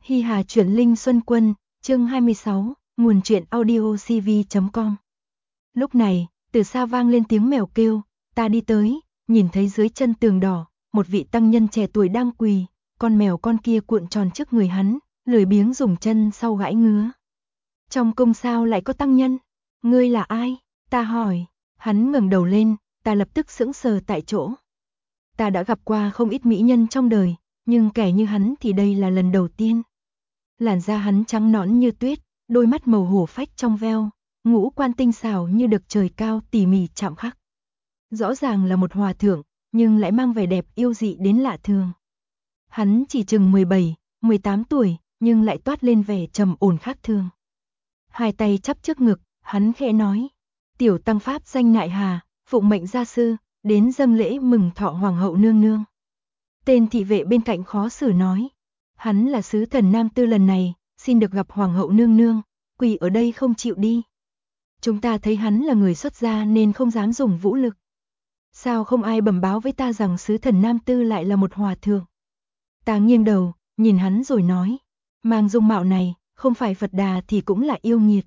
Hi Hà chuyển linh Xuân Quân, chương 26, nguồn truyện audio cv.com. Lúc này, từ xa vang lên tiếng mèo kêu, ta đi tới, nhìn thấy dưới chân tường đỏ, một vị tăng nhân trẻ tuổi đang quỳ, con mèo con kia cuộn tròn trước người hắn, lười biếng dùng chân sau gãi ngứa. Trong cung sao lại có tăng nhân? Ngươi là ai? Ta hỏi. Hắn ngẩng đầu lên, ta lập tức sững sờ tại chỗ. Ta đã gặp qua không ít mỹ nhân trong đời, nhưng kẻ như hắn thì đây là lần đầu tiên. Làn da hắn trắng nõn như tuyết, đôi mắt màu hổ phách trong veo, ngũ quan tinh xảo như được trời cao tỉ mỉ chạm khắc. Rõ ràng là một hòa thượng, nhưng lại mang vẻ đẹp yêu dị đến lạ thường. Hắn chỉ chừng 17, 18 tuổi, nhưng lại toát lên vẻ trầm ổn khác thường. Hai tay chắp trước ngực, hắn khẽ nói: "Tiểu tăng pháp danh Nại Hà, phụng mệnh gia sư, đến dâng lễ mừng thọ hoàng hậu nương nương." Tên thị vệ bên cạnh khó xử nói: "Hắn là sứ thần Nam Tư lần này, xin được gặp hoàng hậu nương nương, quỳ ở đây không chịu đi. Chúng ta thấy hắn là người xuất gia nên không dám dùng vũ lực. Sao không ai bẩm báo với ta rằng sứ thần Nam Tư lại là một hòa thượng?" Ta nghiêng đầu, nhìn hắn rồi nói: "Mang dung mạo này, không phải Phật Đà thì cũng là yêu nghiệt."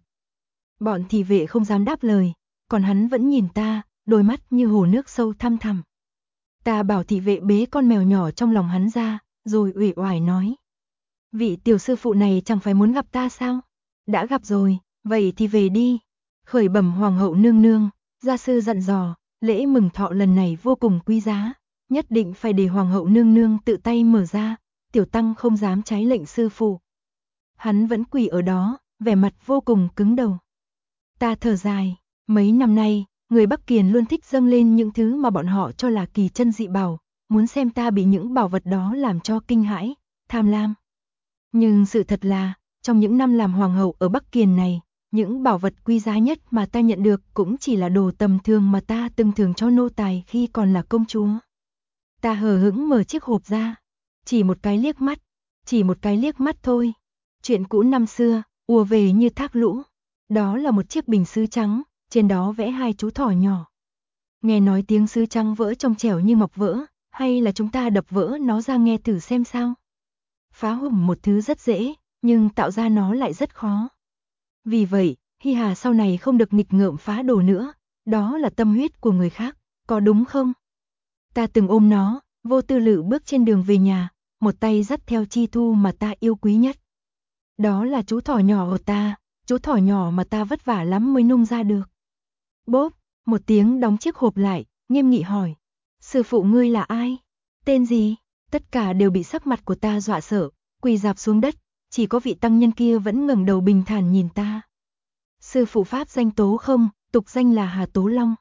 Bọn thị vệ không dám đáp lời, còn hắn vẫn nhìn ta, đôi mắt như hồ nước sâu thăm thẳm. Ta bảo thị vệ bế con mèo nhỏ trong lòng hắn ra, rồi uể oải nói: "Vị tiểu sư phụ này chẳng phải muốn gặp ta sao? Đã gặp rồi, vậy thì về đi." Khởi bẩm hoàng hậu nương nương, gia sư dặn dò, lễ mừng thọ lần này vô cùng quý giá, nhất định phải để hoàng hậu nương nương tự tay mở ra, tiểu tăng không dám trái lệnh sư phụ. Hắn vẫn quỳ ở đó, vẻ mặt vô cùng cứng đầu. Ta thở dài, mấy năm nay, người Bắc Kiền luôn thích dâng lên những thứ mà bọn họ cho là kỳ chân dị bảo, muốn xem ta bị những bảo vật đó làm cho kinh hãi, tham lam. Nhưng sự thật là, trong những năm làm hoàng hậu ở Bắc Kiền này, những bảo vật quý giá nhất mà ta nhận được cũng chỉ là đồ tầm thường mà ta từng thường cho nô tài khi còn là công chúa. Ta hờ hững mở chiếc hộp ra, chỉ một cái liếc mắt thôi. Chuyện cũ năm xưa, ùa về như thác lũ. Đó là một chiếc bình sứ trắng, trên đó vẽ hai chú thỏ nhỏ. Nghe nói tiếng sứ trắng vỡ trong trẻo như ngọc vỡ, hay là chúng ta đập vỡ nó ra nghe thử xem sao? Phá hủy một thứ rất dễ, nhưng tạo ra nó lại rất khó. Vì vậy, Hi Hà sau này không được nghịch ngợm phá đồ nữa, đó là tâm huyết của người khác, có đúng không? Ta từng ôm nó, vô tư lự bước trên đường về nhà, một tay dắt theo Chi Thu mà ta yêu quý nhất. Đó là chú thỏ nhỏ của ta, chú thỏ nhỏ mà ta vất vả lắm mới nung ra được. Bốp, một tiếng đóng chiếc hộp lại, nghiêm nghị hỏi: "Sư phụ ngươi là ai? Tên gì?" Tất cả đều bị sắc mặt của ta dọa sợ, quỳ rạp xuống đất, chỉ có vị tăng nhân kia vẫn ngẩng đầu bình thản nhìn ta. "Sư phụ pháp danh Tố Không, tục danh là Hà Tố Long."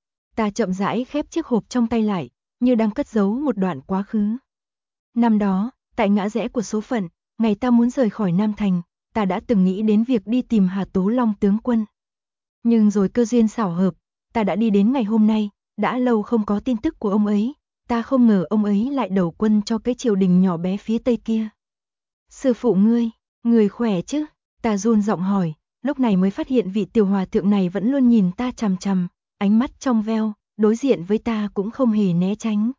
Ta chậm rãi khép chiếc hộp trong tay lại, như đang cất giấu một đoạn quá khứ. Năm đó, tại ngã rẽ của số phận, ngày ta muốn rời khỏi Nam Thành, ta đã từng nghĩ đến việc đi tìm Hà Tố Long tướng quân. Nhưng rồi cơ duyên xảo hợp, ta đã đi đến ngày hôm nay, đã lâu không có tin tức của ông ấy, ta không ngờ ông ấy lại đầu quân cho cái triều đình nhỏ bé phía tây kia. "Sư phụ ngươi, người khỏe chứ?" Ta run giọng hỏi, lúc này mới phát hiện vị tiểu hòa thượng này vẫn luôn nhìn ta chằm chằm, ánh mắt trong veo, đối diện với ta cũng không hề né tránh.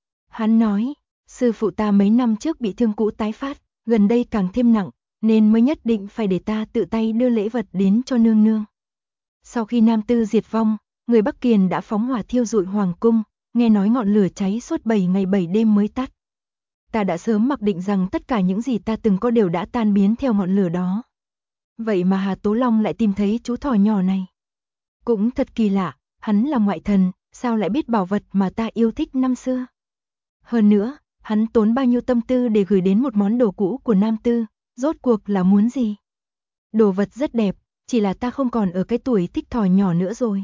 Hắn nói: "Sư phụ ta mấy năm trước bị thương cũ tái phát, gần đây càng thêm nặng, nên mới nhất định phải để ta tự tay đưa lễ vật đến cho nương nương. Sau khi Nam Tư diệt vong, người Bắc Kiền đã phóng hỏa thiêu rụi hoàng cung, nghe nói ngọn lửa cháy suốt 7 ngày 7 đêm mới tắt. Ta đã sớm mặc định rằng tất cả những gì ta từng có đều đã tan biến theo ngọn lửa đó. Vậy mà Hà Tố Long lại tìm thấy chú thỏ nhỏ này. Cũng thật kỳ lạ, hắn là ngoại thần, sao lại biết bảo vật mà ta yêu thích năm xưa? Hơn nữa, hắn tốn bao nhiêu tâm tư để gửi đến một món đồ cũ của Nam Tư, rốt cuộc là muốn gì?" "Đồ vật rất đẹp, chỉ là ta không còn ở cái tuổi thích thỏ nhỏ nữa rồi."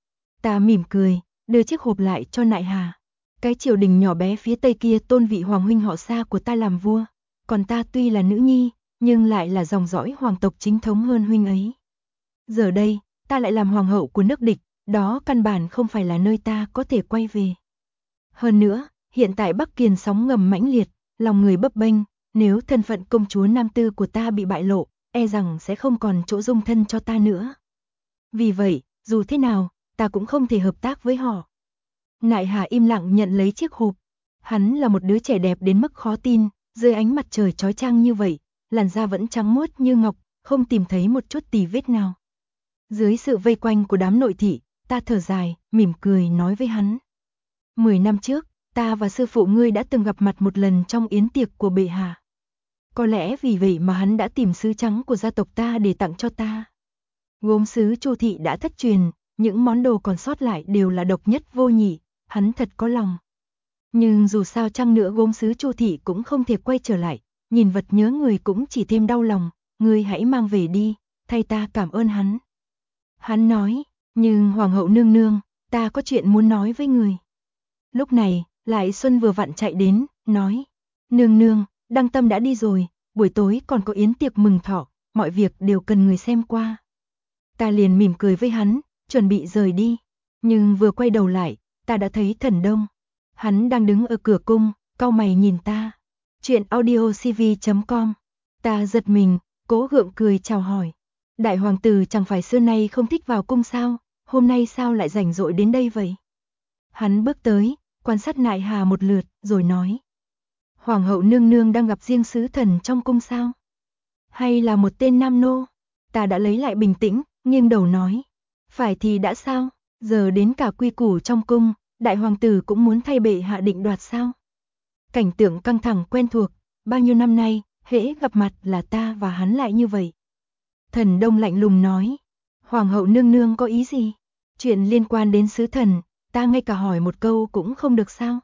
Ta mỉm cười, đưa chiếc hộp lại cho Nại Hà. "Cái triều đình nhỏ bé phía tây kia tôn vị hoàng huynh họ Sa của ta làm vua, còn ta tuy là nữ nhi, nhưng lại là dòng dõi hoàng tộc chính thống hơn huynh ấy. Giờ đây, ta lại làm hoàng hậu của nước địch, đó căn bản không phải là nơi ta có thể quay về. Hơn nữa, hiện tại Bắc Kiền sóng ngầm mãnh liệt, lòng người bấp bênh, nếu thân phận công chúa Nam Tư của ta bị bại lộ, e rằng sẽ không còn chỗ dung thân cho ta nữa. Vì vậy, dù thế nào, ta cũng không thể hợp tác với họ." Nại Hà im lặng nhận lấy chiếc hộp. Hắn là một đứa trẻ đẹp đến mức khó tin, dưới ánh mặt trời chói chang như vậy, làn da vẫn trắng muốt như ngọc, không tìm thấy một chút tì vết nào. Dưới sự vây quanh của đám nội thị, ta thở dài, mỉm cười nói với hắn. 10 năm trước, ta và sư phụ ngươi đã từng gặp mặt một lần trong yến tiệc của bệ hạ. Có lẽ vì vậy mà hắn đã tìm sứ trắng của gia tộc ta để tặng cho ta. Gốm sứ Chu thị đã thất truyền, những món đồ còn sót lại đều là độc nhất vô nhị, hắn thật có lòng. Nhưng dù sao chăng nữa gốm sứ Chu thị cũng không thể quay trở lại, nhìn vật nhớ người cũng chỉ thêm đau lòng, ngươi hãy mang về đi, thay ta cảm ơn hắn. Hắn nói, nhưng hoàng hậu nương nương, ta có chuyện muốn nói với người. Lúc này, Lại Xuân vừa vặn chạy đến, nói, nương nương, Đăng Tâm đã đi rồi, buổi tối còn có yến tiệc mừng thọ, mọi việc đều cần người xem qua. Ta liền mỉm cười với hắn, chuẩn bị rời đi, nhưng vừa quay đầu lại, ta đã thấy Thần Đông. Hắn đang đứng ở cửa cung, cau mày nhìn ta. Chuyện audiocv.com. Ta giật mình, cố gượng cười chào hỏi. Đại hoàng tử chẳng phải xưa nay không thích vào cung sao, hôm nay sao lại rảnh rỗi đến đây vậy? Hắn bước tới, quan sát Nại Hà một lượt, rồi nói. Hoàng hậu nương nương đang gặp riêng sứ thần trong cung sao? Hay là một tên nam nô? Ta đã lấy lại bình tĩnh, nghiêng đầu nói. Phải thì đã sao, giờ đến cả quy củ trong cung, đại hoàng tử cũng muốn thay bệ hạ định đoạt sao? Cảnh tượng căng thẳng quen thuộc, bao nhiêu năm nay, hễ gặp mặt là ta và hắn lại như vậy. Thần Đông lạnh lùng nói. Hoàng hậu nương nương có ý gì? Chuyện liên quan đến sứ thần, ta ngay cả hỏi một câu cũng không được sao?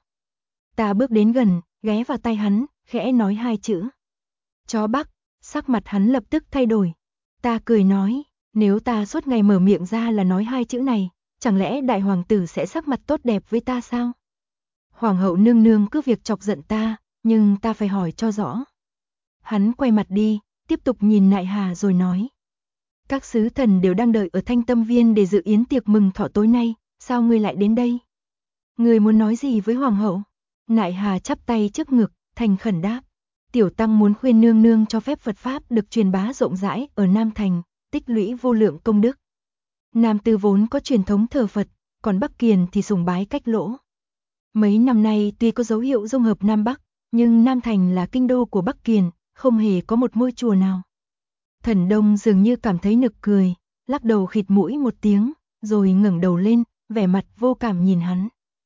Ta bước đến gần, ghé vào tay hắn, khẽ nói 2 chữ. Chó Bắc, sắc mặt hắn lập tức thay đổi. Ta cười nói, nếu ta suốt ngày mở miệng ra là nói 2 chữ này, chẳng lẽ đại hoàng tử sẽ sắc mặt tốt đẹp với ta sao? Hoàng hậu nương nương cứ việc chọc giận ta, nhưng ta phải hỏi cho rõ. Hắn quay mặt đi, tiếp tục nhìn Nại Hà rồi nói. Các sứ thần đều đang đợi ở Thanh Tâm Viên để dự yến tiệc mừng thọ tối nay, sao ngươi lại đến đây? Ngươi muốn nói gì với hoàng hậu? Nại Hà chắp tay trước ngực, thành khẩn đáp. Tiểu tăng muốn khuyên nương nương cho phép Phật Pháp được truyền bá rộng rãi ở Nam Thành, tích lũy vô lượng công đức. Nam Tư vốn có truyền thống thờ Phật, còn Bắc Kiền thì sùng bái Cách Lỗ. Mấy năm nay tuy có dấu hiệu dung hợp Nam Bắc, nhưng Nam Thành là kinh đô của Bắc Kiền, không hề có một ngôi chùa nào. Thần Đông dường như cảm thấy nực cười, lắc đầu khịt mũi một tiếng, rồi ngẩng đầu lên, vẻ mặt vô cảm nhìn hắn.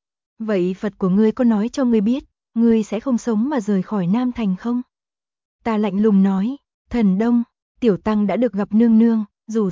Vậy Phật của ngươi có nói cho ngươi biết, ngươi sẽ không sống mà rời khỏi Nam Thành không? Ta lạnh lùng nói, Thần Đông, tiểu tăng đã được gặp nương nương, dù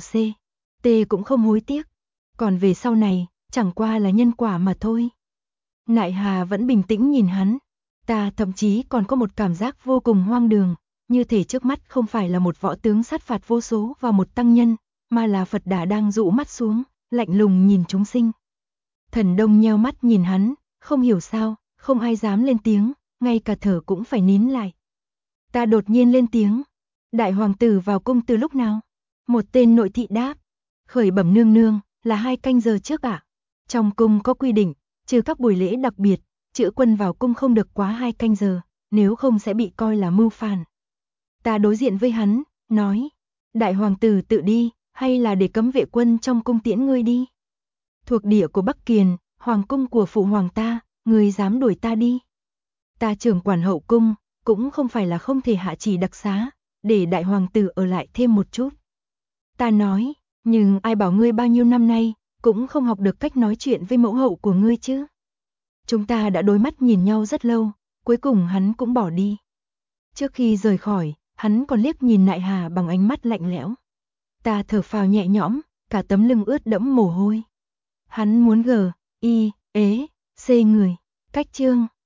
t cũng không hối tiếc. Còn về sau này, chẳng qua là nhân quả mà thôi. Nại Hà vẫn bình tĩnh nhìn hắn. Ta thậm chí còn có một cảm giác vô cùng hoang đường, như thể trước mắt không phải là một võ tướng sát phạt vô số và một tăng nhân, mà là Phật Đà đang dụ mắt xuống, lạnh lùng nhìn chúng sinh. Thần Đông nheo mắt nhìn hắn, không hiểu sao, không ai dám lên tiếng, ngay cả thở cũng phải nín lại. Ta đột nhiên lên tiếng. Đại hoàng tử vào cung từ lúc nào? Một tên nội thị đáp. Khởi bẩm nương nương, là 2 canh giờ trước ạ. Trong cung có quy định, trừ các buổi lễ đặc biệt, chữ quân vào cung không được quá 2 canh giờ, nếu không sẽ bị coi là mưu phản. Ta đối diện với hắn, nói. Đại hoàng tử tự đi, hay là để cấm vệ quân trong cung tiễn ngươi đi? Thuộc địa của Bắc Kiền, hoàng cung của phụ hoàng ta, ngươi dám đuổi ta đi? Ta trưởng quản hậu cung, cũng không phải là không thể hạ chỉ đặc xá, để đại hoàng tử ở lại thêm một chút. Ta nói, nhưng ai bảo ngươi bao nhiêu năm nay, cũng không học được cách nói chuyện với mẫu hậu của ngươi chứ. Chúng ta đã đối mắt nhìn nhau rất lâu, cuối cùng hắn cũng bỏ đi. Trước khi rời khỏi, hắn còn liếc nhìn Nại Hà bằng ánh mắt lạnh lẽo. Ta thở phào nhẹ nhõm, cả tấm lưng ướt đẫm mồ hôi. Hắn muốn C người. Cách chương